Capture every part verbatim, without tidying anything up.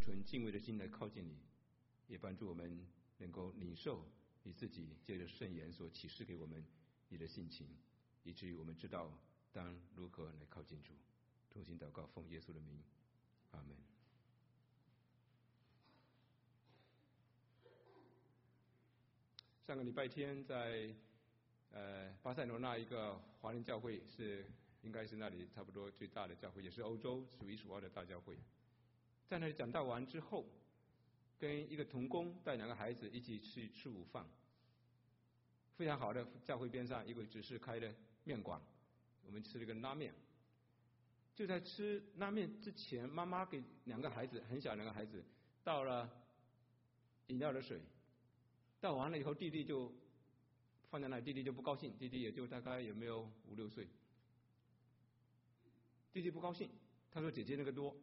存敬畏的心来靠近你，也帮助我们能够领受你自己借着圣言所启示给我们你的性情，以至于我们知道当如何来靠近主。同心祷告，奉耶稣的名，阿门。上个礼拜天在呃巴塞罗那一个华人教会，是应该是那里差不多最大的教会，也是欧洲数一数二的大教会。在那里讲道完之后，跟一个同工带两个孩子一起去吃午饭。非常好的教会边上一个执事开的面馆，我们吃了个拉面。就在吃拉面之前，妈妈给两个孩子，很小两个孩子倒了饮料的水，倒完了以后，弟弟就放在那里，弟弟就不高兴，弟弟也就大概有没有五六岁，弟弟不高兴，他说姐姐那个多。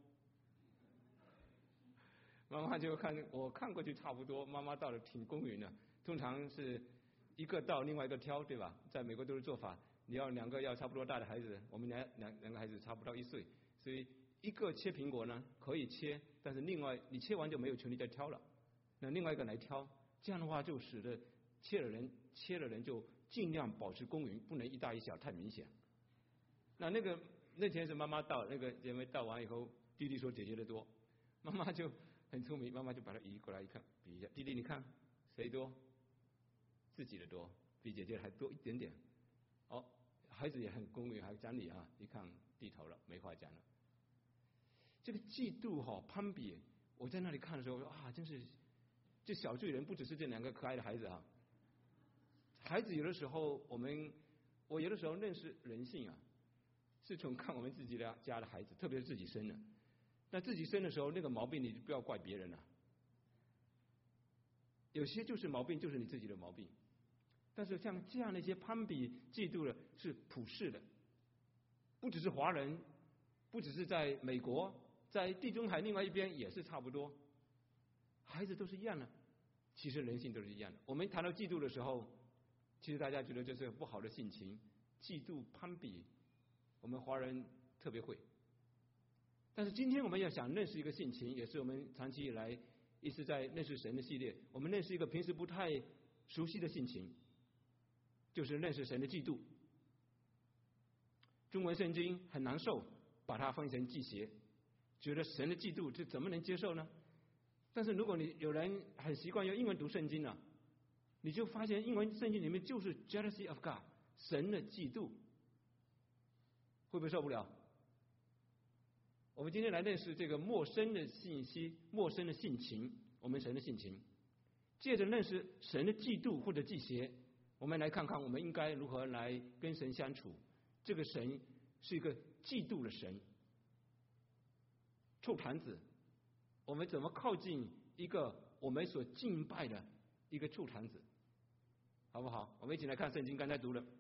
妈妈就看我看过去差不多，妈妈倒的挺公允的，通常是一个倒另外一个挑，对吧？在美国都是做法，你要两个要差不多大的孩子，我们两两两个孩子差不到一岁，所以一个切苹果呢可以切，但是另外你切完就没有权利再挑了，那另外一个来挑，这样的话就使得切的人切的人就尽量保持公允，不能一大一小太明显。那那个那天是妈妈倒，那个姐妹倒完以后，弟弟说姐姐的多，妈妈就很聪明，妈妈就把它移过来一看，比一下，弟弟你看谁多？自己的多，比姐姐还多一点点。哦，孩子也很公允，还讲理啊！一看低头了，没话讲了。这个嫉妒哈、哦、攀比，我在那里看的时候，啊，真是这小罪人不只是这两个可爱的孩子啊。孩子有的时候，我们我有的时候认识人性啊，是从看我们自己的家的孩子，特别是自己生的。那自己生的时候，那个毛病你就不要怪别人了、啊。有些就是毛病，就是你自己的毛病。但是像这样的一些攀比、嫉妒的，是普世的，不只是华人，不只是在美国，在地中海另外一边也是差不多。孩子都是一样的，其实人性都是一样的。我们谈到嫉妒的时候，其实大家觉得这是不好的性情，嫉妒、攀比，我们华人特别会。但是今天我们要想认识一个性情，也是我们长期以来一直在认识神的系列，我们认识一个平时不太熟悉的性情，就是认识神的嫉妒。中文圣经很难受，把它翻译成忌邪，觉得神的嫉妒这怎么能接受呢？但是如果你有人很习惯用英文读圣经了、啊，你就发现英文圣经里面就是 jealousy of God， 神的嫉妒，会不会受不了？我们今天来认识这个陌生的信息、陌生的性情，我们神的性情。借着认识神的嫉妒或者忌邪，我们来看看我们应该如何来跟神相处。这个神是一个嫉妒的神，臭坛子，我们怎么靠近一个我们所敬拜的一个臭坛子，好不好？我们一起来看圣经，刚才读了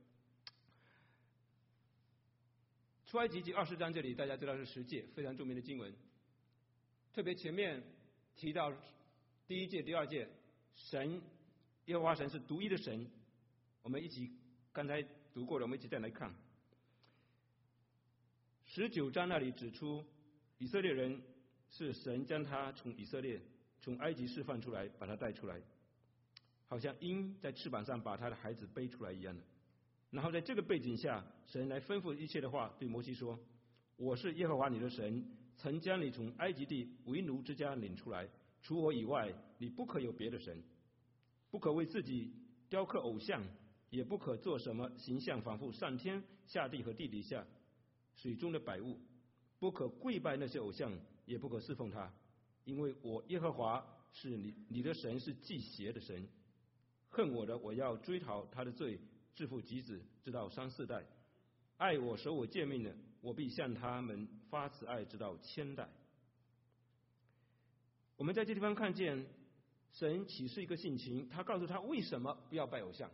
出埃及记二十章，这里大家知道是十诫，非常著名的经文。特别前面提到第一诫、第二诫，神耶和华神是独一的神。我们一起刚才读过了，我们一起再来看十九章那里指出，以色列人是神将他从以色列从埃及释放出来，把他带出来，好像鹰在翅膀上把他的孩子背出来一样的。然后在这个背景下，神来吩咐一切的话，对摩西说：我是耶和华你的神，曾将你从埃及地为奴之家领出来，除我以外，你不可有别的神，不可为自己雕刻偶像，也不可做什么形象仿佛上天下地和地底下水中的百物，不可跪拜那些偶像，也不可侍奉他，因为我耶和华是你你的神，是忌邪的神，恨我的，我要追讨他的罪，自父及子，直到三四代；爱我守我诫命的，我必向他们发慈爱，直到千代。我们在这地方看见神启示一个性情，他告诉他为什么不要拜偶像。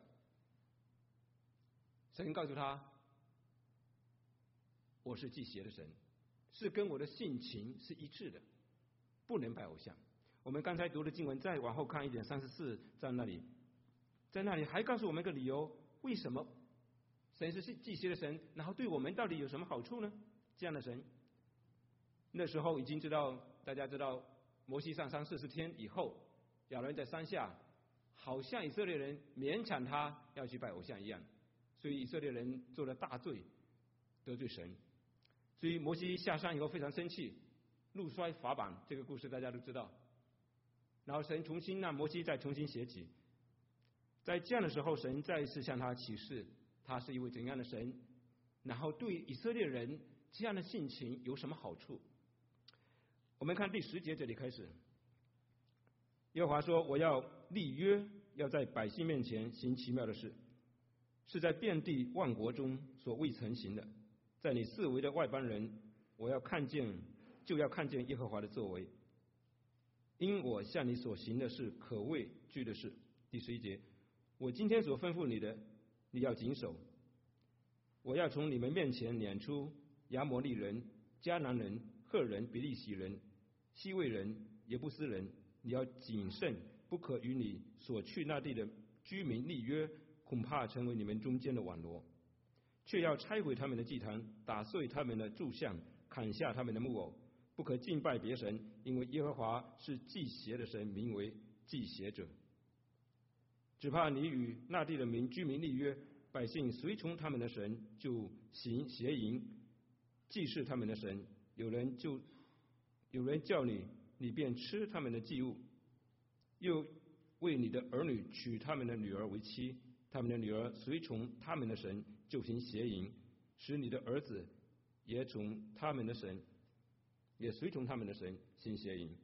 神告诉他，我是忌邪的神，是跟我的性情是一致的，不能拜偶像。我们刚才读的经文再往后看一点，三十四章那里，在那里还告诉我们一个理由，为什么神是忌邪的神，然后对我们到底有什么好处呢？这样的神，那时候已经知道，大家知道摩西上山四十天以后，亚伦在山下，好像以色列人勉强他要去拜偶像一样，所以以色列人做了大罪，得罪神。所以摩西下山以后非常生气，怒摔法版，这个故事大家都知道。然后神重新让摩西再重新写起，在这样的时候，神再一次向他启示他是一位怎样的神，然后对以色列人这样的性情有什么好处。我们看第十节这里开始，耶和华说，我要立约，要在百姓面前行奇妙的事，是在遍地万国中所未曾行的，在你四围的外邦人，我要看见就要看见耶和华的作为，因我向你所行的是可畏惧的事。第十一节，我今天所吩咐你的，你要谨守。我要从你们面前撵出亚摩利人、迦南人、赫人、比利洗人、西魏人、耶布斯人，你要谨慎，不可与你所去那地的居民立约，恐怕成为你们中间的网罗。却要拆毁他们的祭坛，打碎他们的柱像，砍下他们的木偶，不可敬拜别神，因为耶和华是祭邪的神，名为祭邪者。只怕你与那地的民居民立约，百姓随从他们的神，就行邪淫，祭祀他们的神。有人就有人叫你，你便吃他们的祭物，又为你的儿女娶他们的女儿为妻，他们的女儿随从他们的神，就行邪淫，使你的儿子也从他们的神，也随从他们的神行邪淫。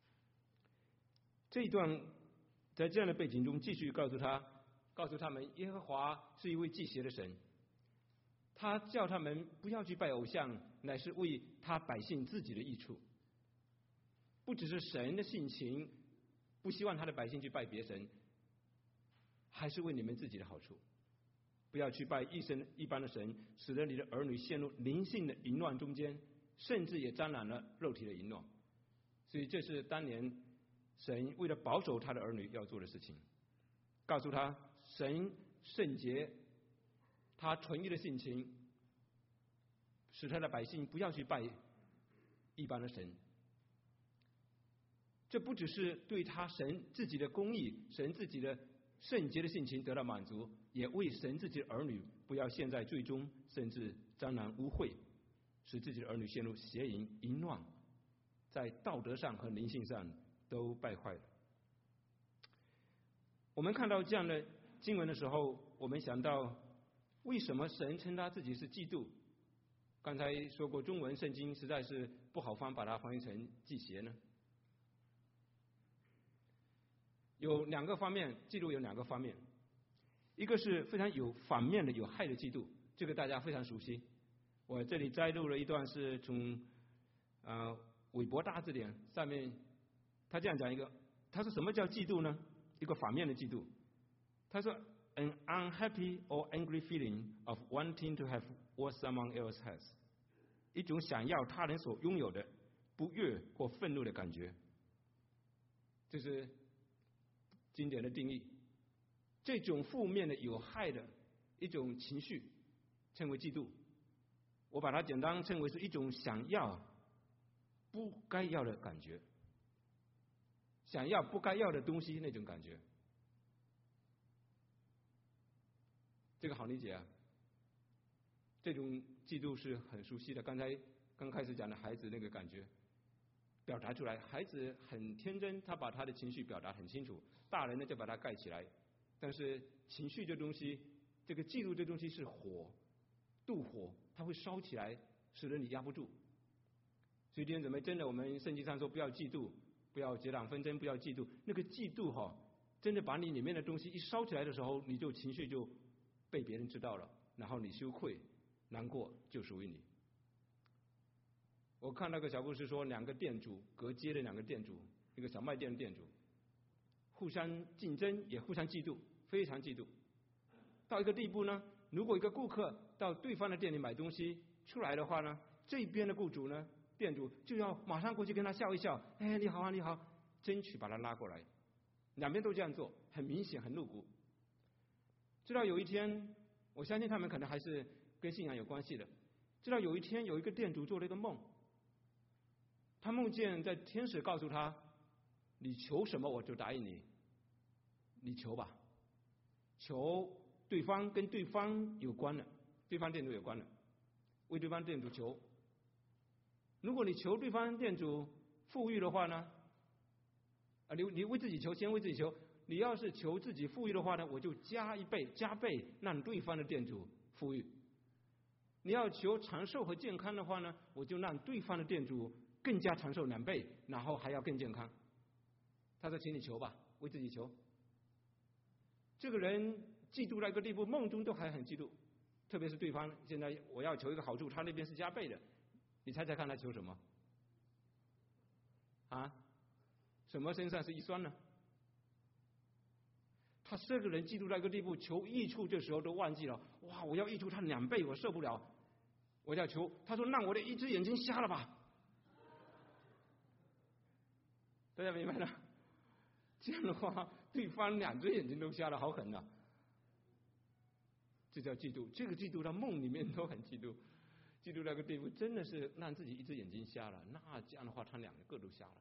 这一段在这样的背景中，继续告诉他，告诉他们，耶和华是一位祭邪的神，他叫他们不要去拜偶像，乃是为他百姓自己的益处。不只是神的性情，不希望他的百姓去拜别神，还是为你们自己的好处。不要去拜一神一般的神，使得你的儿女陷入灵性的淫乱中间，甚至也沾染了肉体的淫乱。所以这是当年神为了保守他的儿女要做的事情，告诉他神圣洁，他纯一的性情，使他的百姓不要去拜一般的神。这不只是对他神自己的公义，神自己的圣洁的性情得到满足，也为神自己的儿女不要陷在罪中，甚至沾染污秽，使自己的儿女陷入邪淫淫乱，在道德上和灵性上都败坏了。我们看到这样的经文的时候，我们想到为什么神称他自己是嫉妒？刚才说过，中文圣经实在是不好翻把它翻译成祭邪呢。有两个方面，嫉妒有两个方面，一个是非常有反面的有害的嫉妒，这个大家非常熟悉。我这里摘录了一段是从呃韦伯大字典上面，他这样讲一个，他说什么叫嫉妒呢？一个反面的嫉妒，他说 an unhappy or angry feeling of wanting to have what someone else has， 一种想要他人所拥有的不悦或愤怒的感觉，这是经典的定义。这种负面的有害的一种情绪称为嫉妒，我把它简单称为是一种想要不该要的感觉，想要不该要的东西那种感觉。这个好理解啊，这种嫉妒是很熟悉的。刚才刚开始讲的孩子那个感觉表达出来，孩子很天真，他把他的情绪表达很清楚，大人呢就把它盖起来。但是情绪这东西，这个嫉妒这东西是火，妒火，它会烧起来，使得你压不住。所以弟兄姊妹，真的我们圣经上说不要嫉妒，不要结党纷争，不要嫉妒。那个嫉妒哈、哦，真的把你里面的东西一烧起来的时候，你就情绪就被别人知道了，然后你羞愧难过就属于你。我看那个小故事说，两个店主隔街的两个店主，一个小卖店的店主，互相竞争也互相嫉妒，非常嫉妒。到一个地步呢，如果一个顾客到对方的店里买东西出来的话呢，这边的雇主呢，店主就要马上过去跟他笑一笑，哎，你好啊，你好，争取把他拉过来。两边都这样做，很明显，很露骨。直到有一天，我相信他们可能还是跟信仰有关系的。直到有一天，有一个店主做了一个梦，他梦见在天使告诉他， 你求什么我就答应你，你求吧，求对方跟对方有关的，对方店主有关的，为对方店主求。如果你求对方店主富裕的话呢，啊，你你为自己求，先为自己求。你要是求自己富裕的话呢，我就加一倍、加倍让对方的店主富裕。你要求长寿和健康的话呢，我就让对方的店主更加长寿两倍，然后还要更健康。他说：“请你求吧，为自己求。”这个人嫉妒到一个地步，梦中都还很嫉妒，特别是对方现在我要求一个好处，他那边是加倍的，你猜猜看他求什么？啊？什么身上是一酸呢？他这个人嫉妒到一个地步，求益处这时候都忘记了。哇，我要益处他两倍，我受不了。我要求，他说让我的一只眼睛瞎了吧。大家明白了？这样的话，对方两只眼睛都瞎了，好狠啊！这叫嫉妒，这个嫉妒到梦里面都很嫉妒，嫉妒到一个地步，真的是让自己一只眼睛瞎了。那这样的话，他两个都瞎了。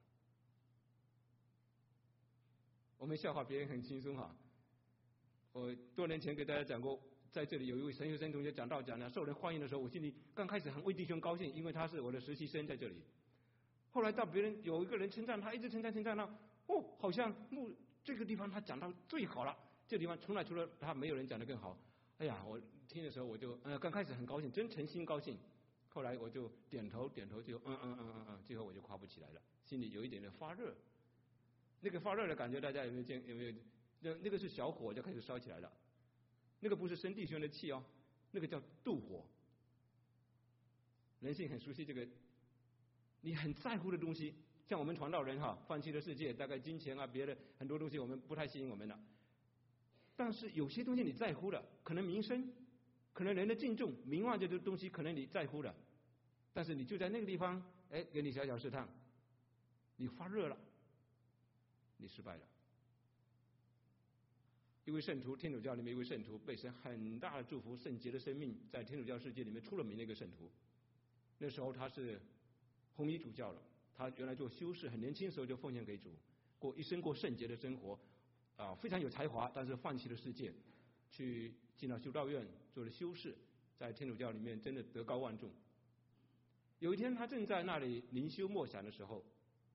我们笑话别人很轻松哈。我多年前给大家讲过，在这里有一位神学生同学讲道讲了受人欢迎的时候，我心里刚开始很为弟兄高兴，因为他是我的实习生在这里。后来到别人有一个人称赞他，一直称赞称赞到，哦，好像牧这个地方他讲到最好了，这个地方从来除了他没有人讲得更好。哎呀，我听的时候我就呃刚开始很高兴，真诚心高兴。后来我就点头点头就嗯嗯嗯嗯嗯，最后我就夸不起来了，心里有一点点发热。那个发热的感觉大家有没有见有没有？那那个是小火就开始烧起来了，那个不是生弟兄的气哦，那个叫妒火。人性很熟悉这个，你很在乎的东西，像我们传道人哈，放弃了世界，大概金钱啊，别的很多东西我们不太吸引我们了。但是有些东西你在乎的，可能名声，可能人的敬重、名望这些东西，可能你在乎的，但是你就在那个地方，哎，给你小小试探，你发热了，你失败了。一位圣徒，天主教里面一位圣徒，被神很大的祝福，圣洁的生命，在天主教世界里面出了名的一个圣徒。那时候他是红衣主教了，他原来做修士，很年轻的时候就奉献给主，过一生过圣洁的生活，啊，非常有才华，但是放弃了世界，去进了修道院做了修士，在天主教里面真的德高望重。有一天他正在那里灵修默想的时候，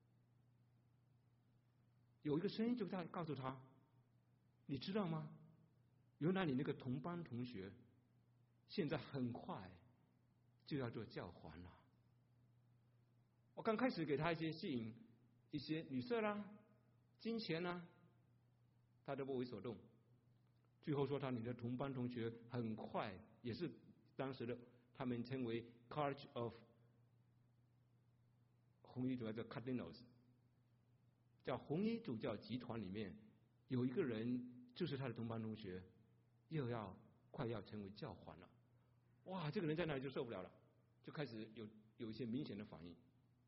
有一个声音就在告诉他，你知道吗？原来你那个同班同学，现在很快就要做教皇了。我刚开始给他一些吸引，一些女色啦、金钱啦，他都不为所动。最后说他你的同班同学很快也是当时的他们称为 College of 红衣主教叫 Cardinals， 叫红衣主教集团里面有一个人。就是他的同班同学，又要快要成为教皇了，哇！这个人在那里就受不了了，就开始有有一些明显的反应。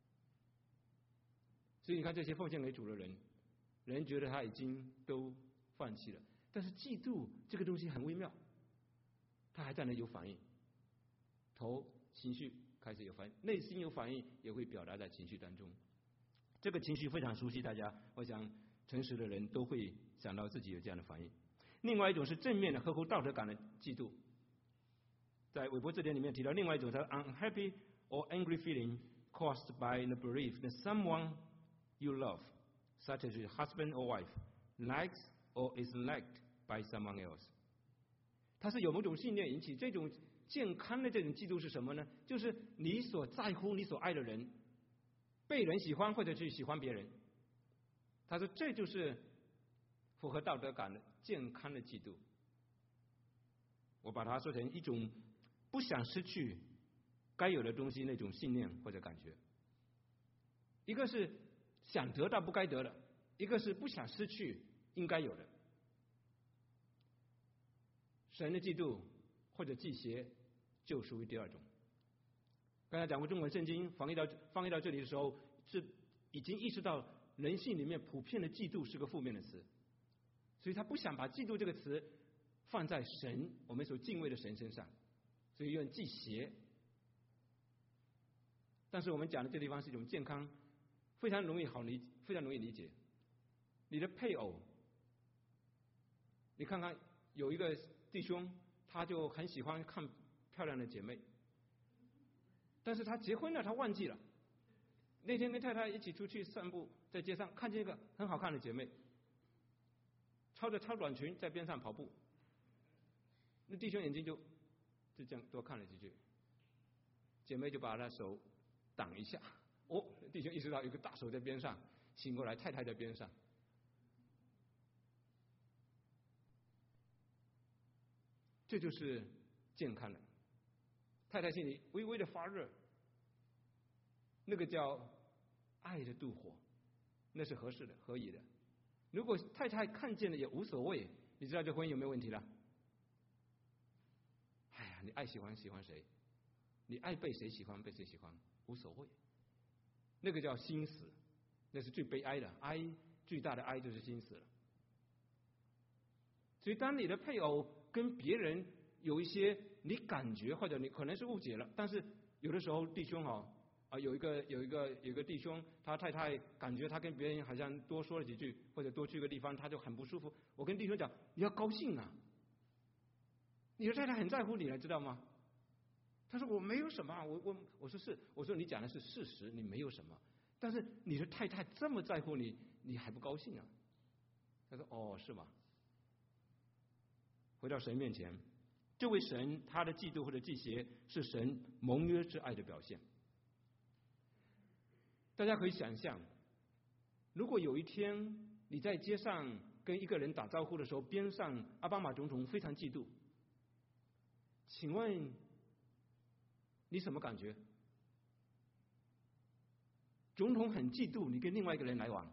所以你看这些奉献给主的人，人觉得他已经都放弃了，但是嫉妒这个东西很微妙，他还在那有反应，头情绪开始有反应，内心有反应也会表达在情绪当中。这个情绪非常熟悉，大家我想。诚实的人都会想到自己有这样的反应。另外一种是正面的合乎道德感的嫉妒，在韦伯字典里面提到，另外一种叫 unhappy or angry feeling caused by the belief that someone you love, such as your husband or wife, likes or is liked by someone else。它是有某种信念引起。这种健康的这种嫉妒是什么呢？就是你所在乎、你所爱的人被人喜欢，或者去喜欢别人。他说这就是符合道德感的健康的嫉妒。我把它说成一种不想失去该有的东西那种信念或者感觉。一个是想得到不该得的，一个是不想失去应该有的。神的嫉妒或者忌邪就属于第二种。刚才讲过中文圣经翻译到翻译到这里的时候，是已经意识到人性里面普遍的嫉妒是个负面的词，所以他不想把嫉妒这个词放在神我们所敬畏的神身上，所以用忌邪。但是我们讲的这地方是一种健康，非常容易好理，非常容易理解。 你的配偶，你看看有一个弟兄，他就很喜欢看漂亮的姐妹，但是他结婚了，他忘记了。那天跟太太一起出去散步，在街上看见一个很好看的姐妹，穿着超短裙在边上跑步，那弟兄眼睛就就这样多看了几句，姐妹就把他手挡一下，哦，弟兄意识到有个大手在边上，醒过来，太太在边上。这就是健康的。太太心里微微的发热，那个叫爱的妒火，那是合适的、合宜的。如果太太看见了也无所谓，你知道这婚姻有没有问题了？哎呀，你爱喜欢喜欢谁，你爱被谁喜欢被谁喜欢无所谓，那个叫心死，那是最悲哀的，哀最大的哀就是心死了。所以当你的配偶跟别人有一些你感觉或者你可能是误解了，但是有的时候弟兄哦啊有一个有一个有一个弟兄，他太太感觉他跟别人好像多说了几句，或者多去个地方，他就很不舒服。我跟弟兄讲，你要高兴啊，你的太太很在乎你了，知道吗？他说我没有什么，我我我说是，我说你讲的是事实，你没有什么，但是你的太太这么在乎你，你还不高兴啊？他说哦，是吗？回到神面前，这位神他的嫉妒或者忌邪是神盟约之爱的表现。大家可以想象，如果有一天你在街上跟一个人打招呼的时候，边上奥巴马总统非常嫉妒，请问你什么感觉？总统很嫉妒你跟另外一个人来往，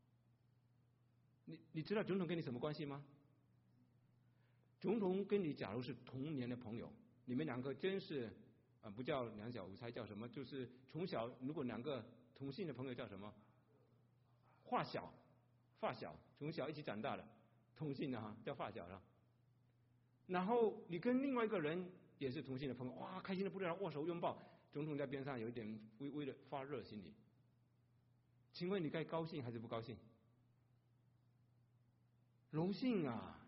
你你知道总统跟你什么关系吗？总统跟你假如是童年的朋友，你们两个真是啊、呃，不叫两小无猜，叫什么？就是从小如果两个同性的朋友叫什么？发小，发小，从小一起长大的，同性的哈叫发小了。然后你跟另外一个人也是同性的朋友，哇，开心的不得了，握手拥抱。总统在边上有一点微微的发热，心里。请问你该高兴还是不高兴？荣幸啊！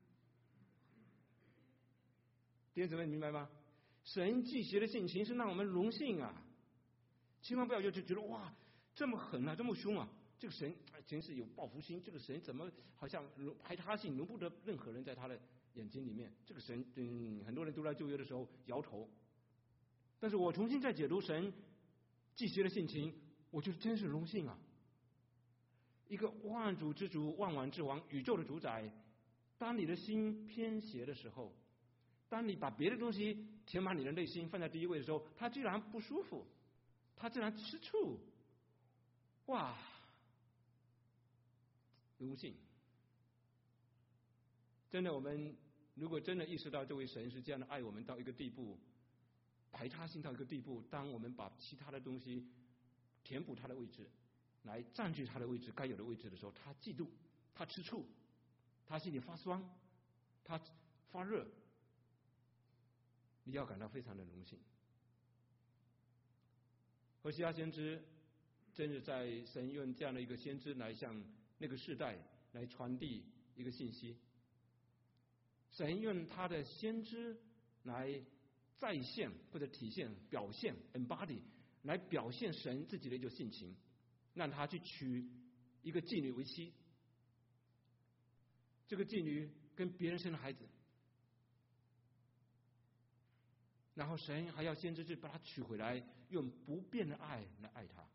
弟兄姊妹明白吗？神忌邪的性情是让我们荣幸啊！千万不要就觉得哇，这么狠啊，这么凶啊！这个神真是有报复心，这个神怎么好像排他性，容不得任何人在他的眼睛里面。这个神，嗯，很多人都在旧约的时候摇头。但是我重新再解读神忌邪的性情，我觉得真是荣幸啊！一个万主之主、万王之王、宇宙的主宰，当你的心偏邪的时候，当你把别的东西填满你的内心放在第一位的时候，他居然不舒服，他居然吃醋，哇！荣幸，真的，我们如果真的意识到这位神是这样的爱我们到一个地步，排他性到一个地步，当我们把其他的东西填补他的位置，来占据他的位置该有的位置的时候，他嫉妒，他吃醋，他心里发酸，他发热，你要感到非常的荣幸。何西阿先知真是在神用这样的一个先知来向那个世代来传递一个信息，神用他的先知来再现或者体现表现 embody 来表现神自己的一种性情，让他去娶一个妓女为妻，这个妓女跟别人生了孩子，然后神还要先知去把他娶回来，用不变的爱来爱他。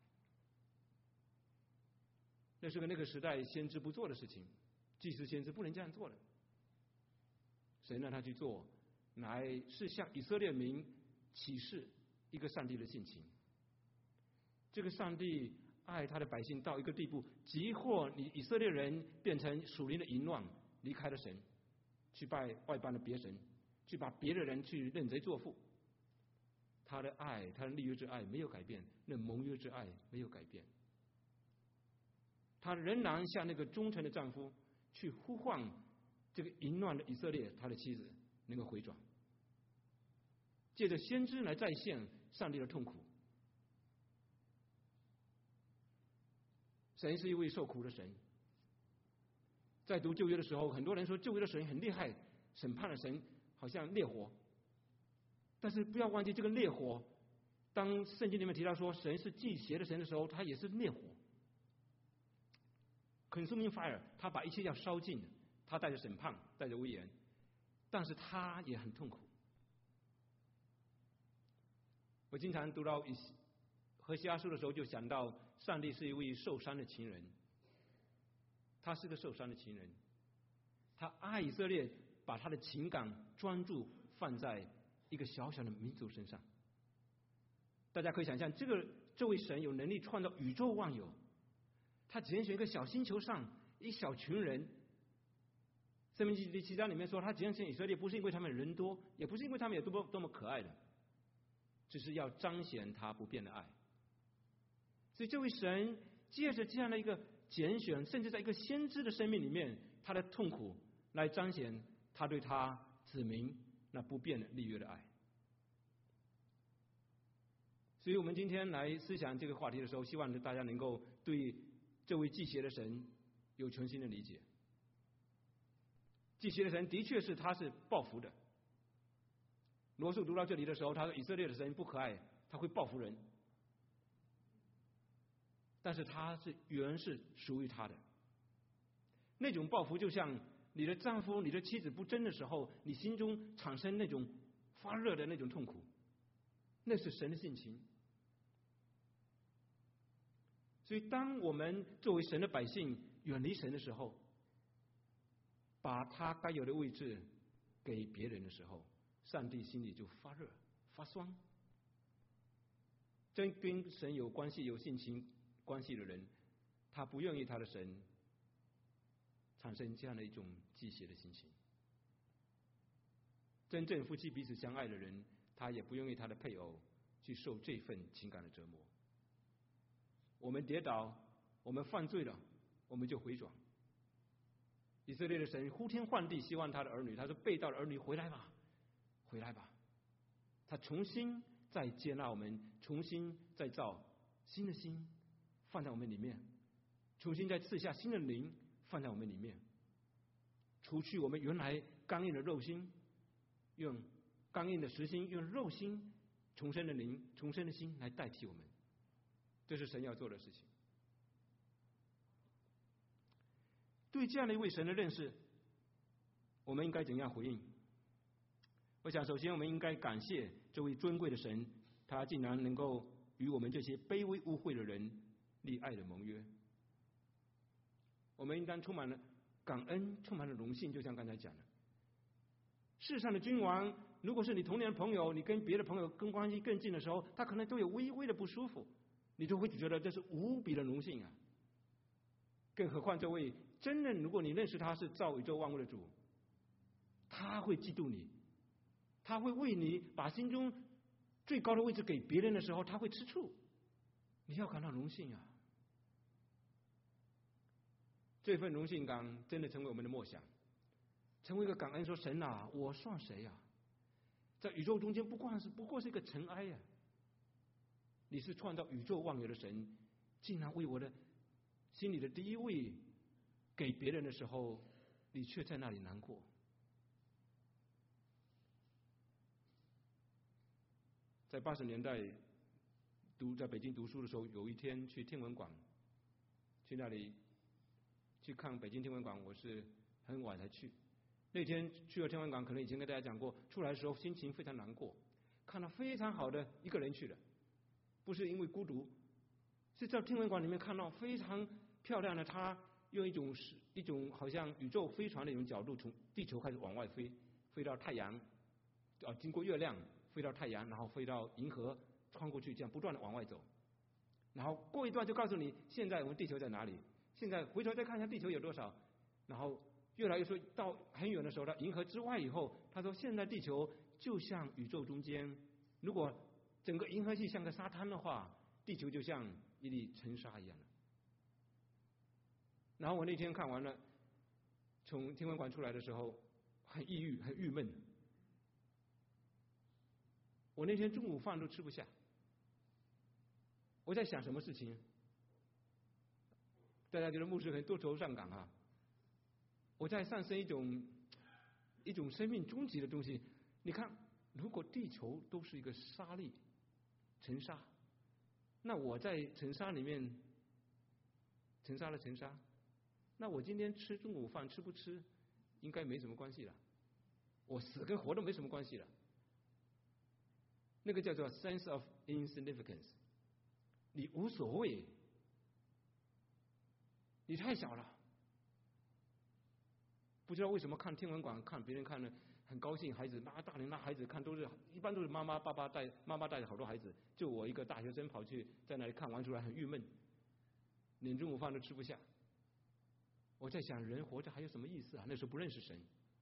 那是个那个时代先知不做的事情，祭司先知不能这样做的。神让他去做，来是向以色列民启示一个上帝的性情。这个上帝爱他的百姓到一个地步，急迫你以色列人变成属灵的淫乱，离开了神，去拜外邦的别神，去把别的人去认贼作父。他的爱，他的立约之爱没有改变，那盟约之爱没有改变。他仍然向那个忠诚的丈夫去呼唤这个淫乱的以色列他的妻子能够回转，借着先知来再现上帝的痛苦。神是一位受苦的神， 在读旧约的时候，很多人说旧约的神很厉害，审判的神好像烈火。但是不要忘记，这个烈火，当圣经里面提到说神是忌邪的神的时候，他也是烈火 ，consuming fire， 他把一切要烧尽，他带着审判，带着威严，但是他也很痛苦。我经常读到何西阿书的时候，就想到上帝是一位受伤的情人，他是个受伤的情人，他爱以色列，把他的情感专注放在一个小小的民族身上。大家可以想象，这个这位神有能力创造宇宙万有，他拣选一个小星球上一小群人。申命记第七章里面说，他拣选以色列不是因为他们人多，也不是因为他们有多么多么可爱的，只是要彰显他不变的爱。所以这位神借着这样的一个拣选，甚至在一个先知的生命里面，他的痛苦来彰显他对他子民那不变的立约的爱。所以我们今天来思想这个话题的时候，希望大家能够对这位忌邪的神有全新的理解。忌邪的神的确是他是报复的。罗素读到这里的时候，他说以色列的神不可爱，他会报复人，但是他是原是属于他的。那种报复就像你的丈夫、你的妻子不贞的时候，你心中产生那种发热的那种痛苦，那是神的性情。所以当我们作为神的百姓远离神的时候，把他该有的位置给别人的时候，上帝心里就发热发酸。真跟神有关系有性情关系的人，他不愿意他的神产生这样的一种忌邪的心情。真正夫妻彼此相爱的人，他也不愿意他的配偶去受这份情感的折磨。我们跌倒，我们犯罪了，我们就回转。以色列的神呼天唤地，希望他的儿女，他说被盗的儿女回来吧，回来吧。他重新再接纳我们，重新再造新的心放在我们里面，重新再赐下新的灵放在我们里面，除去我们原来刚硬的肉心，用刚硬的实心，用肉心重生的灵、重生的心来代替我们。这是神要做的事情。对这样的一位神的认识，我们应该怎样回应？我想首先我们应该感谢这位尊贵的神，他竟然能够与我们这些卑微污秽的人立爱的盟约。我们应当充满了感恩，充满了荣幸，就像刚才讲的，世上的君王，如果是你童年的朋友，你跟别的朋友跟关系更近的时候，他可能都有微微的不舒服，你都会觉得这是无比的荣幸啊。更何况这位真正，如果你认识他是造宇宙万物的主，他会嫉妒你，他会为你把心中最高的位置给别人的时候，他会吃醋，你要感到荣幸啊。这份荣幸感真的成为我们的默想，成为一个感恩，说神啊，我算谁啊？在宇宙中间不过是不过是一个尘埃啊！你是创造宇宙万有的神，竟然为我的心里的第一位给别人的时候，你却在那里难过。在八十年代读在北京读书的时候，有一天去天文馆，去那里去看北京天文馆，我是很晚才去。那天去了天文馆，可能以前跟大家讲过，出来的时候心情非常难过，看到非常好的一个人去的，不是因为孤独，是在天文馆里面看到非常漂亮的，他用一种一种好像宇宙飞船的一种角度，从地球开始往外飞，飞到太阳，啊，经过月亮飞到太阳，然后飞到银河，穿过去，这样不断的往外走，然后过一段就告诉你现在我们地球在哪里，现在回头再看一下地球有多少，然后越来越说到很远的时候，到银河之外以后，他说现在地球就像宇宙中间，如果整个银河系像个沙滩的话，地球就像一粒尘沙一样的。然后我那天看完了，从天文馆出来的时候，很抑郁，很郁闷。我那天中午饭都吃不下。我在想什么事情？大家觉得牧师很多愁善感啊？ 我在上升一种一种生命终极的东西。你看，如果地球都是一个沙粒尘沙，那我在尘沙里面尘沙的尘沙，那我今天吃中午饭吃不吃应该没什么关系了，我死跟活都没什么关系了。那个叫做 sense of insignificance， 你无所谓，你太小了。不知道为什么看天文馆看别人看了很高兴，孩子拉大人拉孩子看，都是一般都是妈妈爸爸带妈妈带着好多孩子，就我一个大学生跑去在那里看完出来很郁闷，连中午饭都吃不下。我在想，人活着还有什么意思啊？那时候不认识神。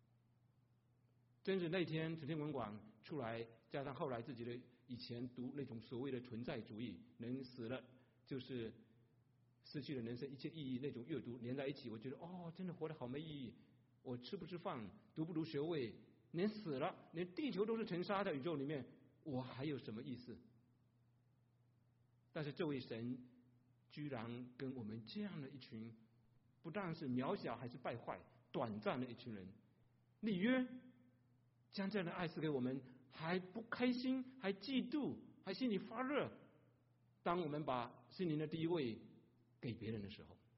真是那天从天文馆出来，加上后来自己的以前读那种所谓的存在主义，人死了就是失去了人生一切意义那种阅读连在一起，我觉得哦，真的活得好没意义。我吃不吃饭，读不读学位，连死了，连地球都是尘沙的宇宙里面，我还有什么意思？但是这位神居然跟我们这样的一群，不但是渺小，还是败坏、短暂的一群人，立约将这样的爱赐给我们，还不开心，还嫉妒，还心里发热。当我们把心灵的第一位给别人的时候，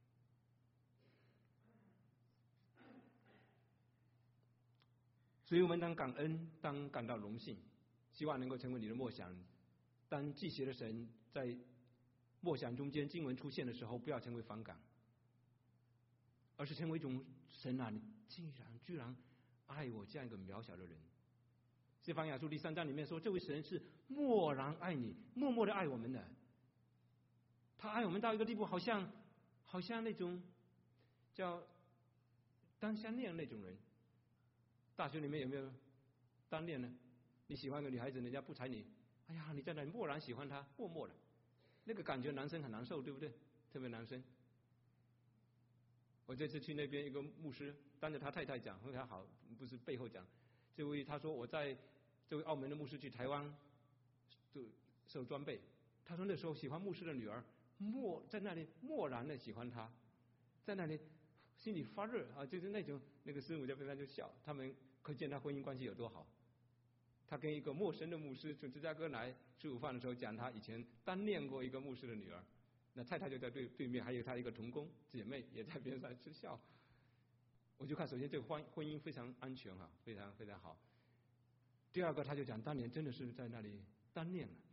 所以我们当感恩，当感到荣幸，希望能够成为你的默想。当祭邪的神在默想中间经文出现的时候，不要成为反感，而是成为一种神啊，你竟然居然爱我这样一个渺小的人。西方雅书第三章里面说，这位神是默然爱你，默默的爱我们的。他爱我们到一个地步，好像好像那种叫单相恋那种人。大学里面有没有单恋呢？你喜欢个女孩子，人家不睬你，哎呀，你在那里默然喜欢她，默默的，那个感觉男生很难受，对不对？特别男生。我这次去那边，一个牧师当着他太太讲，和他好，不是背后讲。这位他说我在这位澳门的牧师去台湾就受装备，他说那时候喜欢牧师的女儿，默在那里默然的喜欢他，在那里心里发热啊，就是那种那个师母在边上就笑，他们可见他婚姻关系有多好。他跟一个陌生的牧师从芝加哥来吃午饭的时候，讲他以前单恋过一个牧师的女儿，那太太就在对对面，还有他一个同工姐妹也在边上吃笑。我就看，首先这个婚婚姻非常安全哈，非常非常好。第二个，他就讲当年真的是在那里单恋了。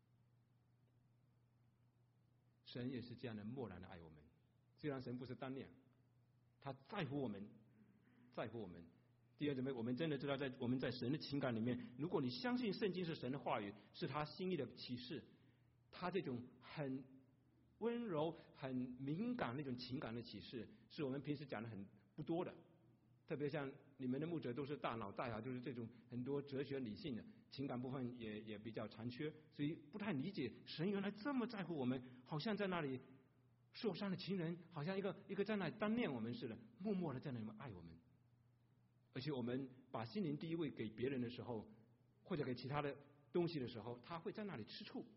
神也是这样的默然的爱我们，虽然神不是单恋，他在乎我们，在乎我们。弟兄姊妹，我们真的知道，在我们在神的情感里面，如果你相信圣经是神的话语，是他心意的启示，他这种很温柔、很敏感那种情感的启示，是我们平时讲的很不多的。特别像你们的牧者都是大脑袋啊，就是这种很多哲学理性的情感部分也也比较残缺，所以不太理解神原来这么在乎我们，好像在那里受伤的情人，好像一个一个在那里单恋我们似的，默默的在那里爱我们。而且我们把心灵第一位给别人的时候，或者给其他的东西的时候，他会在那里吃醋。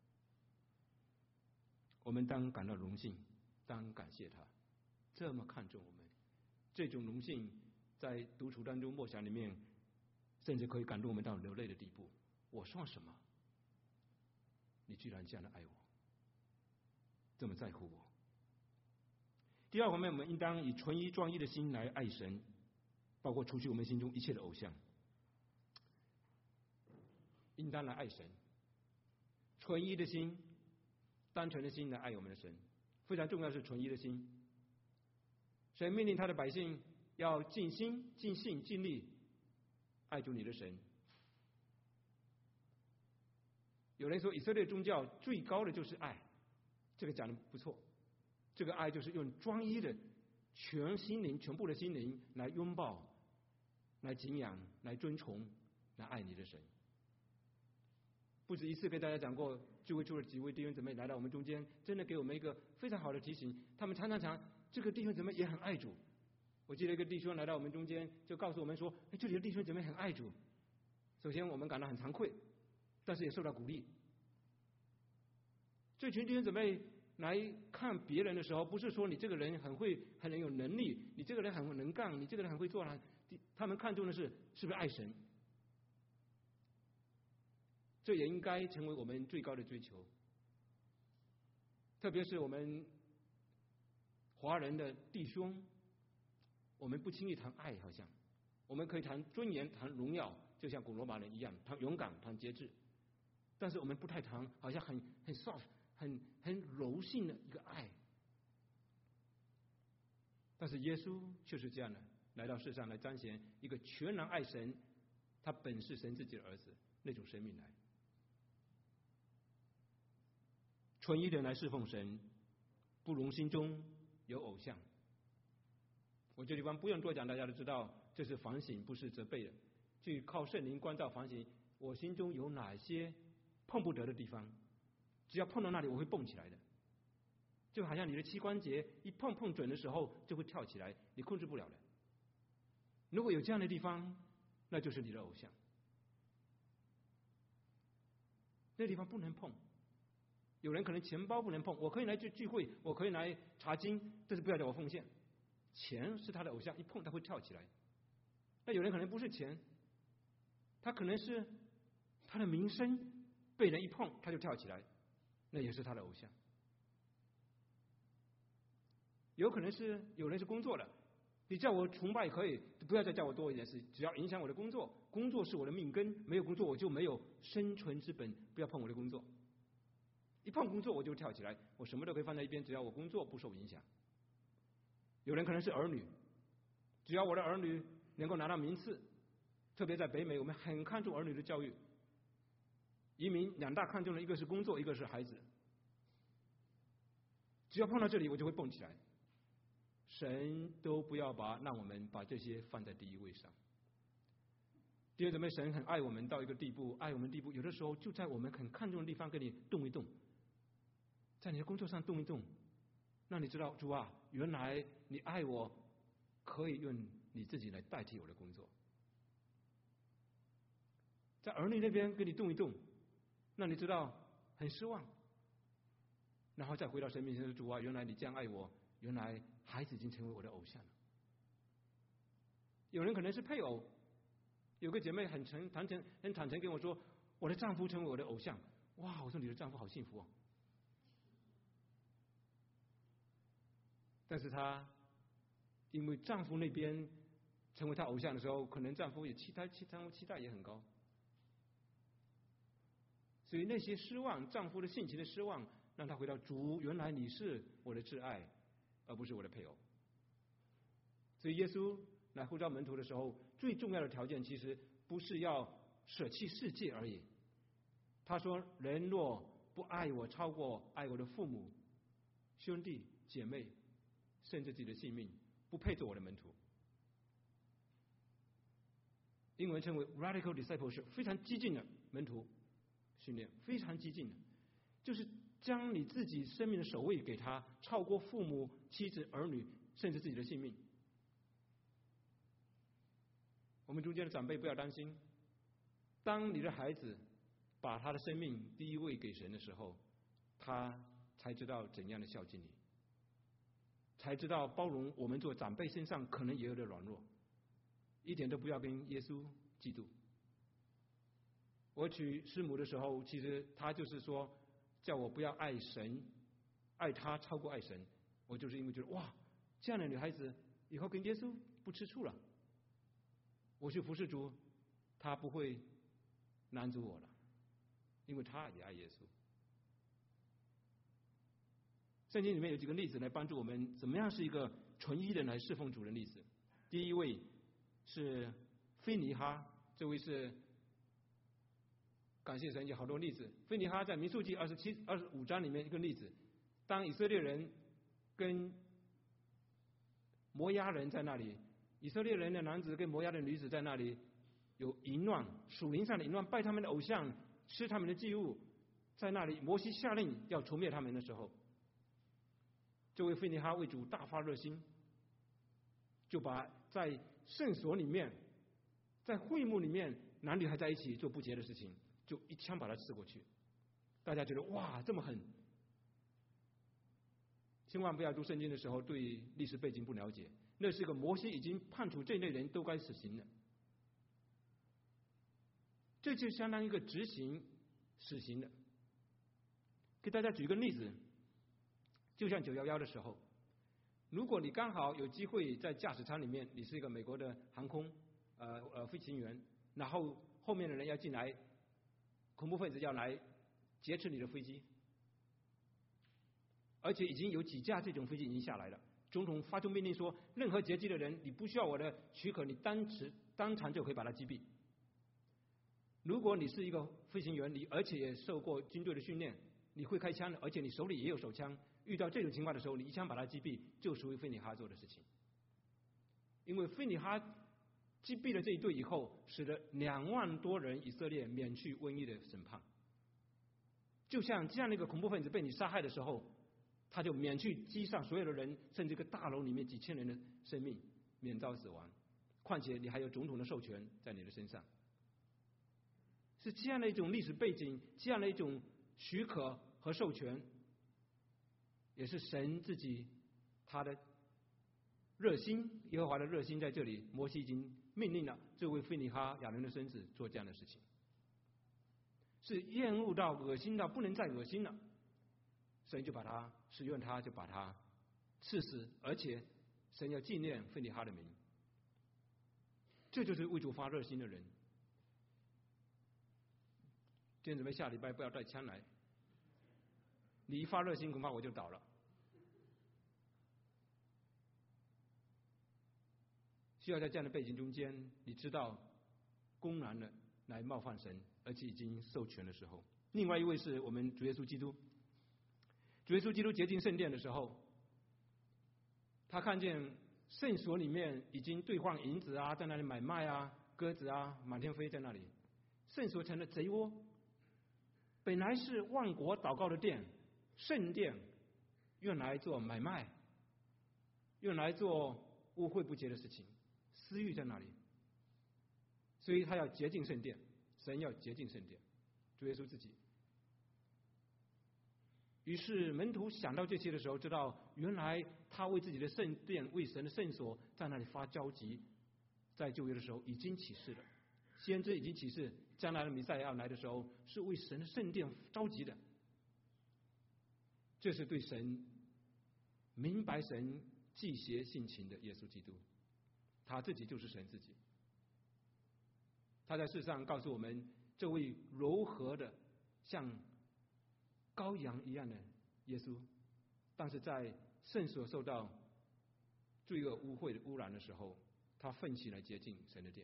我们当感到荣幸，当感谢他这么看重我们。这种荣幸在独处当中默想里面，甚至可以感动我们到流泪的地步。我算什么？你居然这样的爱我，这么在乎我。第二方面，我们应当以纯一专一的心来爱神，包括除去我们心中一切的偶像，应当来爱神，纯一的心，单纯的心来爱我们的神。非常重要是纯一的心。神命令他的百姓要尽心、尽性、尽力爱主你的神。有人说以色列宗教最高的就是爱，这个讲的不错。这个爱就是用专一的全心灵、全部的心灵来拥抱、来敬仰、来尊崇、来爱你的神。不止一次跟大家讲过，聚会处的几位弟兄姊妹来到我们中间，真的给我们一个非常好的提醒。他们常常讲，这个弟兄姊妹也很爱主。我记得一个弟兄来到我们中间，就告诉我们说：“哎，这里的弟兄姊妹很爱主。”首先我们感到很惭愧，但是也受到鼓励。这群弟兄姊妹来看别人的时候，不是说你这个人很会、很有能力，你这个人很能干，你这个人很会做啦。他们看重的是是不是爱神，这也应该成为我们最高的追求。特别是我们华人的弟兄，我们不轻易谈爱，好像我们可以谈尊严、谈荣耀，就像古罗马人一样，谈勇敢、谈节制。但是我们不太谈，好像很很 soft、很很柔性的一个爱。但是耶稣却是这样的，来到世上来彰显一个全然爱神，他本是神自己的儿子那种生命来。纯一的人来侍奉神，不容心中有偶像。我这地方不用多讲，大家都知道，这是反省，不是责备的。去靠圣灵关照反省，我心中有哪些碰不得的地方，只要碰到那里，我会蹦起来的。就好像你的膝关节一碰碰准的时候，就会跳起来，你控制不了的。如果有这样的地方，那就是你的偶像。那地方不能碰。有人可能钱包不能碰，我可以来聚聚会，我可以来查经，但是不要叫我奉献。钱是他的偶像，一碰他会跳起来。那有人可能不是钱，他可能是他的名声，被人一碰他就跳起来，那也是他的偶像。有可能是有人是工作的，你叫我崇拜可以，不要再叫我多一点事，只要影响我的工作，工作是我的命根，没有工作我就没有生存之本，不要碰我的工作。一碰工作我就跳起来，我什么都可以放在一边，只要我工作不受影响。有人可能是儿女，只要我的儿女能够拿到名次，特别在北美，我们很看重儿女的教育。移民两大看重的，一个是工作，一个是孩子。只要碰到这里，我就会蹦起来。神都不要把让我们把这些放在第一位上。弟兄姊妹，神很爱我们到一个地步，爱我们的地步，有的时候就在我们很看重的地方给你动一动，在你的工作上动一动，让你知道主啊，原来你爱我，可以用你自己来代替我的工作。在儿女那边给你动一动，让你知道很失望，然后再回到神面前说，主啊，原来你这样爱我，原来孩子已经成为我的偶像了。有人可能是配偶，有个姐妹很诚坦诚很坦诚跟我说，我的丈夫成为我的偶像。哇，我说你的丈夫好幸福哦。但是她因为丈夫那边成为她偶像的时候，可能丈夫也期待期丈夫期待也很高，所以那些失望，丈夫的性情的失望，让她回到主，原来你是我的挚爱，而不是我的配偶。所以耶稣来呼召门徒的时候，最重要的条件其实不是要舍弃世界而已。他说：“人若不爱我超过爱我的父母、兄弟姐妹，甚至自己的性命，不配做我的门徒。”英文称为 radical discipleship， 非常激进的门徒训练，非常激进的，就是将你自己生命的首位给他，超过父母、妻子、儿女，甚至自己的性命。我们中间的长辈不要担心，当你的孩子把他的生命第一位给神的时候，他才知道怎样的孝敬你，才知道包容我们做长辈身上可能也有的软弱，一点都不要跟耶稣嫉妒。我娶师母的时候，其实他就是说叫我不要爱神，爱他超过爱神。我就是因为觉得哇，这样的女孩子以后跟耶稣不吃醋了，我去服侍主，他不会拦阻我了，因为他也爱耶稣。圣经里面有几个例子来帮助我们怎么样是一个纯一的人来侍奉主的例子。第一位是菲尼哈，这位是感谢神有好多例子。菲尼哈在民数记二十七、二十五章里面一个例子，当以色列人跟摩押人在那里，以色列人的男子跟摩押的女子在那里有淫乱，属灵上的淫乱，拜他们的偶像，吃他们的祭物，在那里摩西下令要除灭他们的时候，这位菲尼哈为主大发热心，就把在圣所里面，在会幕里面男女还在一起做不洁的事情，就一枪把他刺过去。大家觉得哇，这么狠， 千万不要读圣经的时候对历史背景不了解，那是个摩西已经判处这类人都该死刑了，这就相当于一个执行死刑的。给大家举一个例子，就像九一一的时候，如果你刚好有机会在驾驶舱里面，你是一个美国的航空呃呃飞行员，然后后面的人要进来，恐怖分子要来劫持你的飞机，而且已经有几架这种飞机已经下来了。总统发出命令说，任何劫机的人，你不需要我的许可，你当时当场就可以把他击毙。如果你是一个飞行员，你而且也受过军队的训练，你会开枪的，而且你手里也有手枪，遇到这种情况的时候，你一枪把他击毙，就属于菲尼哈做的事情。因为菲尼哈击毙了这一队以后，使得两万多人以色列免去瘟疫的审判。就像这样的一个恐怖分子被你杀害的时候，他就免去机上所有的人，甚至一个大楼里面几千人的生命免遭死亡。况且你还有总统的授权在你的身上，是这样的一种历史背景，这样的一种许可和授权，也是神自己他的热心，耶和华的热心在这里。摩西已经命令了这位菲尼哈亚伦的孙子做这样的事情，是厌恶到恶心到不能再恶心了，神就把他使用他，就把他刺死，而且神要纪念菲尼哈的名。这就是为主发热心的人。今天准备下礼拜不要带枪来，你一发热心恐怕我就倒了。需要在这样的背景中间，你知道公然的来冒犯神，而且已经授权的时候。另外一位是我们主耶稣基督，主耶稣基督洁净圣殿的时候，他看见圣所里面已经兑换银子啊，在那里买卖啊，鸽子啊满天飞在那里，圣所成了贼窝。本来是万国祷告的殿，圣殿用来做买卖，用来做污秽不洁的事情，私欲在那里，所以他要洁净圣殿，神要洁净圣殿，主耶稣自己。于是门徒想到这些的时候，知道原来他为自己的圣殿、为神的圣所在那里发焦急，在旧约的时候已经启示了，先知已经启示将来的弥赛亚来的时候是为神的圣殿着急的。这是对神明白神忌邪性情的耶稣基督，他自己就是神自己。他在世上告诉我们，这位柔和的像羔羊一样的耶稣，但是在圣所受到罪恶污秽的污染的时候，他奋起来洁净神的殿。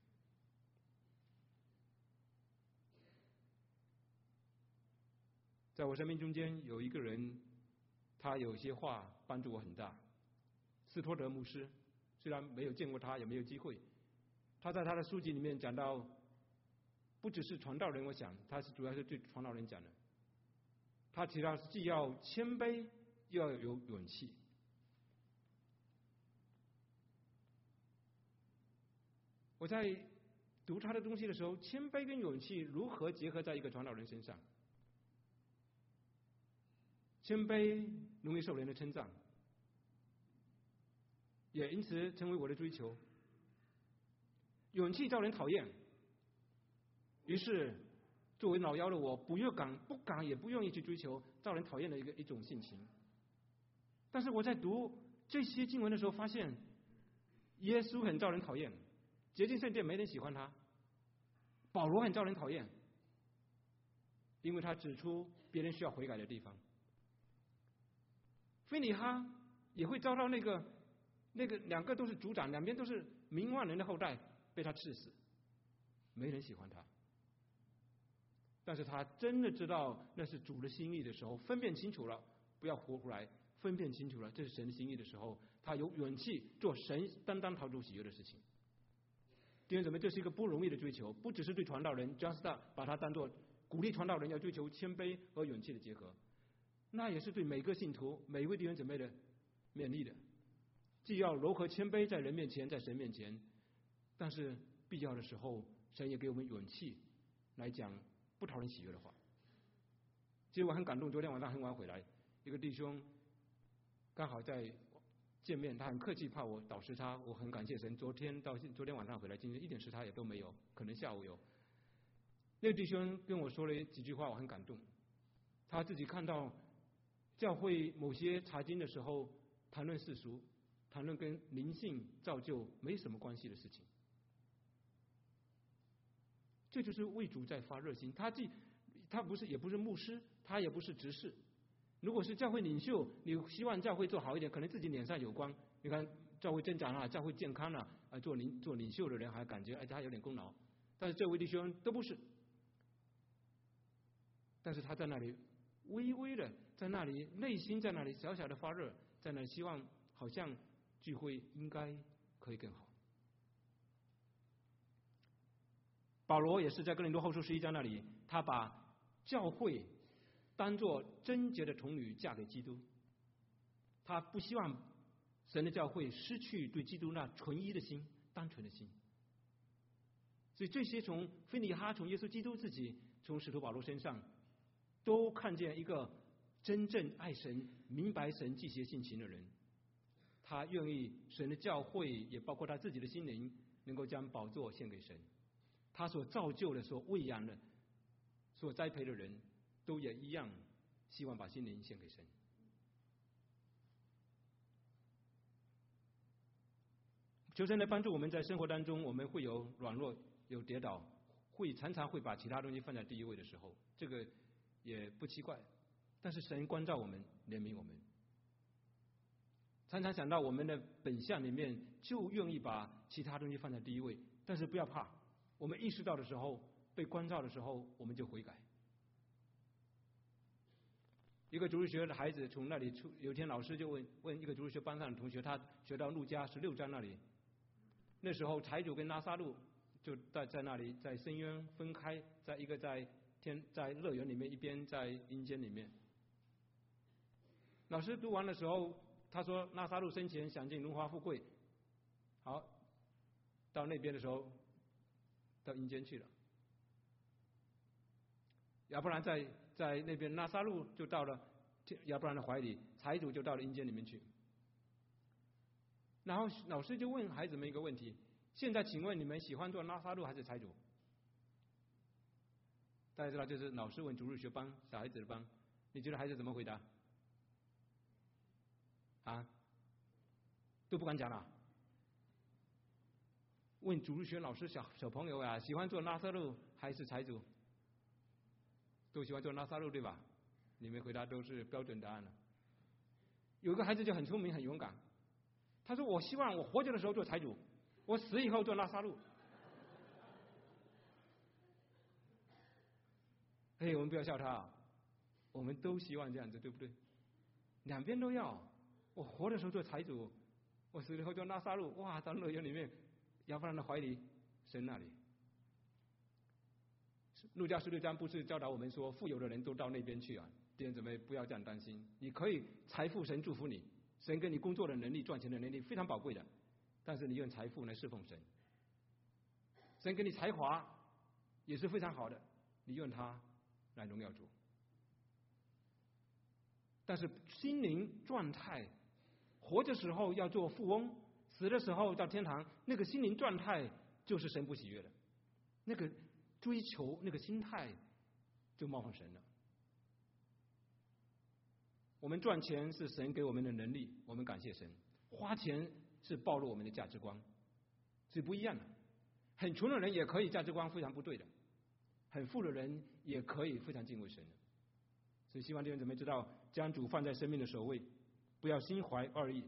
在我生命中间有一个人，他有些话帮助我很大，斯托德牧师。虽然没有见过他，也没有机会，他在他的书籍里面讲到，不只是传道人，我想他是主要是对传道人讲的。他提到既要谦卑，又要有勇气。我在读他的东西的时候，谦卑跟勇气如何结合在一个传道人身上？谦卑容易受人的称赞，也因此成为我的追求。勇气招人讨厌，于是作为老幺的我，不愿敢、不敢也不愿意去追求招人讨厌的一个一种性情。但是我在读这些经文的时候，发现耶稣很招人讨厌，洁净圣殿没人喜欢他；保罗很招人讨厌，因为他指出别人需要悔改的地方。菲尼哈也会遭到那个那个两个都是族长，两边都是名望人的后代，被他刺死，没人喜欢他。但是他真的知道那是主的心意的时候，分辨清楚了，不要活过来，分辨清楚了这是神的心意的时候，他有勇气做神单单讨主喜悦的事情。弟兄姊妹，这是一个不容易的追求，不只是对传道人 just 把它当作鼓励传道人要追求谦卑和勇气的结合，那也是对每个信徒每一位弟兄姊妹的勉励的，既要柔和谦卑在人面前，在神面前，但是必要的时候，神也给我们勇气来讲不讨人喜悦的话。其实我很感动，昨天晚上很晚回来，一个弟兄刚好在见面，他很客气，怕我倒时差，我很感谢神。昨天到昨天晚上回来，今天一点时差也都没有，可能下午有。那个弟兄跟我说了几句话，我很感动。他自己看到教会某些查经的时候谈论世俗，谈论跟灵性造就没什么关系的事情，这就是为主在发热心。他既他不是也不是牧师，他也不是执事。如果是教会领袖，你希望教会做好一点，可能自己脸上有光。你看教会增长了，教会健康了，啊，做领做领袖的人还感觉哎他有点功劳。但是这位弟兄都不是，但是他在那里微微的在那里内心在那里小小的发热，在那里希望好像聚会应该可以更好。保罗也是在哥林多后书十一章那里，他把教会当作贞洁的童女嫁给基督，他不希望神的教会失去对基督那纯一的心、单纯的心。所以这些从腓尼哈、从耶稣基督自己、从使徒保罗身上，都看见一个真正爱神、明白神忌邪性情的人。他愿意神的教会，也包括他自己的心灵，能够将宝座献给神。他所造就的、所喂养的、所栽培的人，都也一样，希望把心灵献给神。求神来帮助我们，在生活当中，我们会有软弱、有跌倒，会常常会把其他东西放在第一位的时候，这个也不奇怪。但是神关照我们，怜悯我们，常常想到我们的本相里面，就愿意把其他东西放在第一位。但是不要怕，我们意识到的时候，被关照的时候，我们就悔改。一个主日学的孩子从那里出，有一天老师就问问一个主日学班上的同学，他学到路加十六章那里，那时候财主跟拉撒路就在在那里在深渊分开，在一个在天在乐园里面，一边在阴间里面。老师读完的时候，他说拉撒路生前享尽荣华富贵，好，到那边的时候到阴间去了。亚伯兰在在那边，拉撒路就到了亚伯兰的怀里，财主就到了阴间里面去。然后老师就问孩子们一个问题：现在请问你们喜欢做拉撒路还是财主？大家知道，就是老师问主日学班小孩子的班，你觉得孩子怎么回答？啊，都不敢讲了。问主日学老师小小朋友啊，喜欢做拉撒路还是财主？都喜欢做拉撒路对吧？你们回答都是标准答案了。有一个孩子就很聪明很勇敢，他说我希望我活着的时候做财主，我死以后做拉撒路。哎，我们不要笑他，我们都希望这样子，对不对？两边都要。我活的时候做财主，我死了以后做拉撒路，哇，到乐园里面，亚伯兰的怀里，神那里。路加十六章不是教导我们说，富有的人都到那边去啊？弟兄姊妹，不要这样担心。你可以财富神祝福你，神给你工作的能力、赚钱的能力非常宝贵的，但是你用财富来侍奉神。神给你才华也是非常好的，你用它来荣耀主。但是心灵状态，活着时候要做富翁，死的时候到天堂，那个心灵状态就是神不喜悦的，那个追求那个心态就冒犯神了。我们赚钱是神给我们的能力，我们感谢神；花钱是暴露我们的价值观，是不一样的。很穷的人也可以价值观非常不对的，很富的人也可以非常敬畏神的。所以希望弟兄姊妹知道，将主放在生命的首位，不要心怀二意，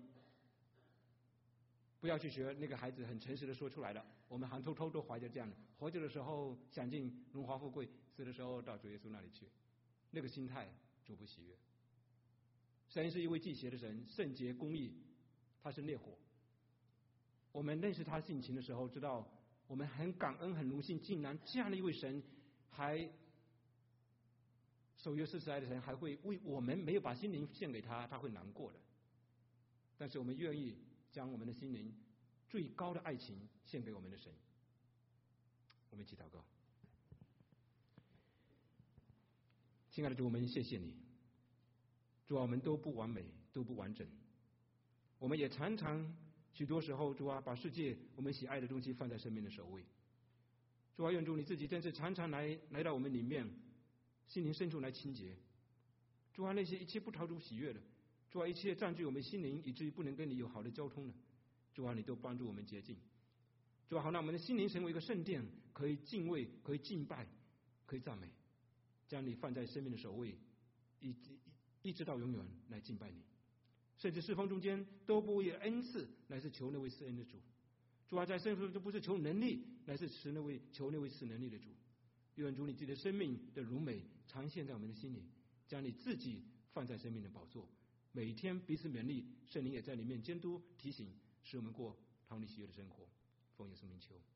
不要去学那个孩子很诚实的说出来的，我们还偷偷都怀着这样的，活着的时候享尽荣华富贵，死的时候到主耶稣那里去，那个心态主不喜悦。神是一位忌邪的神，圣洁公义，他是烈火。我们认识他性情的时候，知道我们很感恩很荣幸，竟然这样的一位神，还守约施慈爱的神，还会为我们没有把心灵献给他，他会难过的。但是我们愿意将我们的心灵最高的爱情献给我们的神。我们一起祷告。亲爱的主，我们谢谢你。主啊，我们都不完美，都不完整， 我们也常常许多时候，主啊，把世界我们喜爱的东西放在生命的首位。主啊，愿主你自己真是常常来来到我们里面，心灵深处来清洁。主啊，那些一切不讨主喜悦的，主啊，一切占据我们心灵，以至于不能跟你有好的交通的，主啊，你都帮助我们洁净。主啊，好让我们的心灵成为一个圣殿，可以敬畏，可以敬拜，可以赞美，将你放在生命的首位，一一一直到永远来敬拜你。甚至侍奉中间都不为恩赐，乃是求那位赐恩的主。主啊，在圣父都不是求能力，乃是持那位求那位赐能力的主。愿主你自己的生命的荣美常现在我们的心里，将你自己放在生命的宝座，每天彼此勉励，圣灵也在里面监督提醒，使我们过讨你喜悦的生活。奉耶稣名求。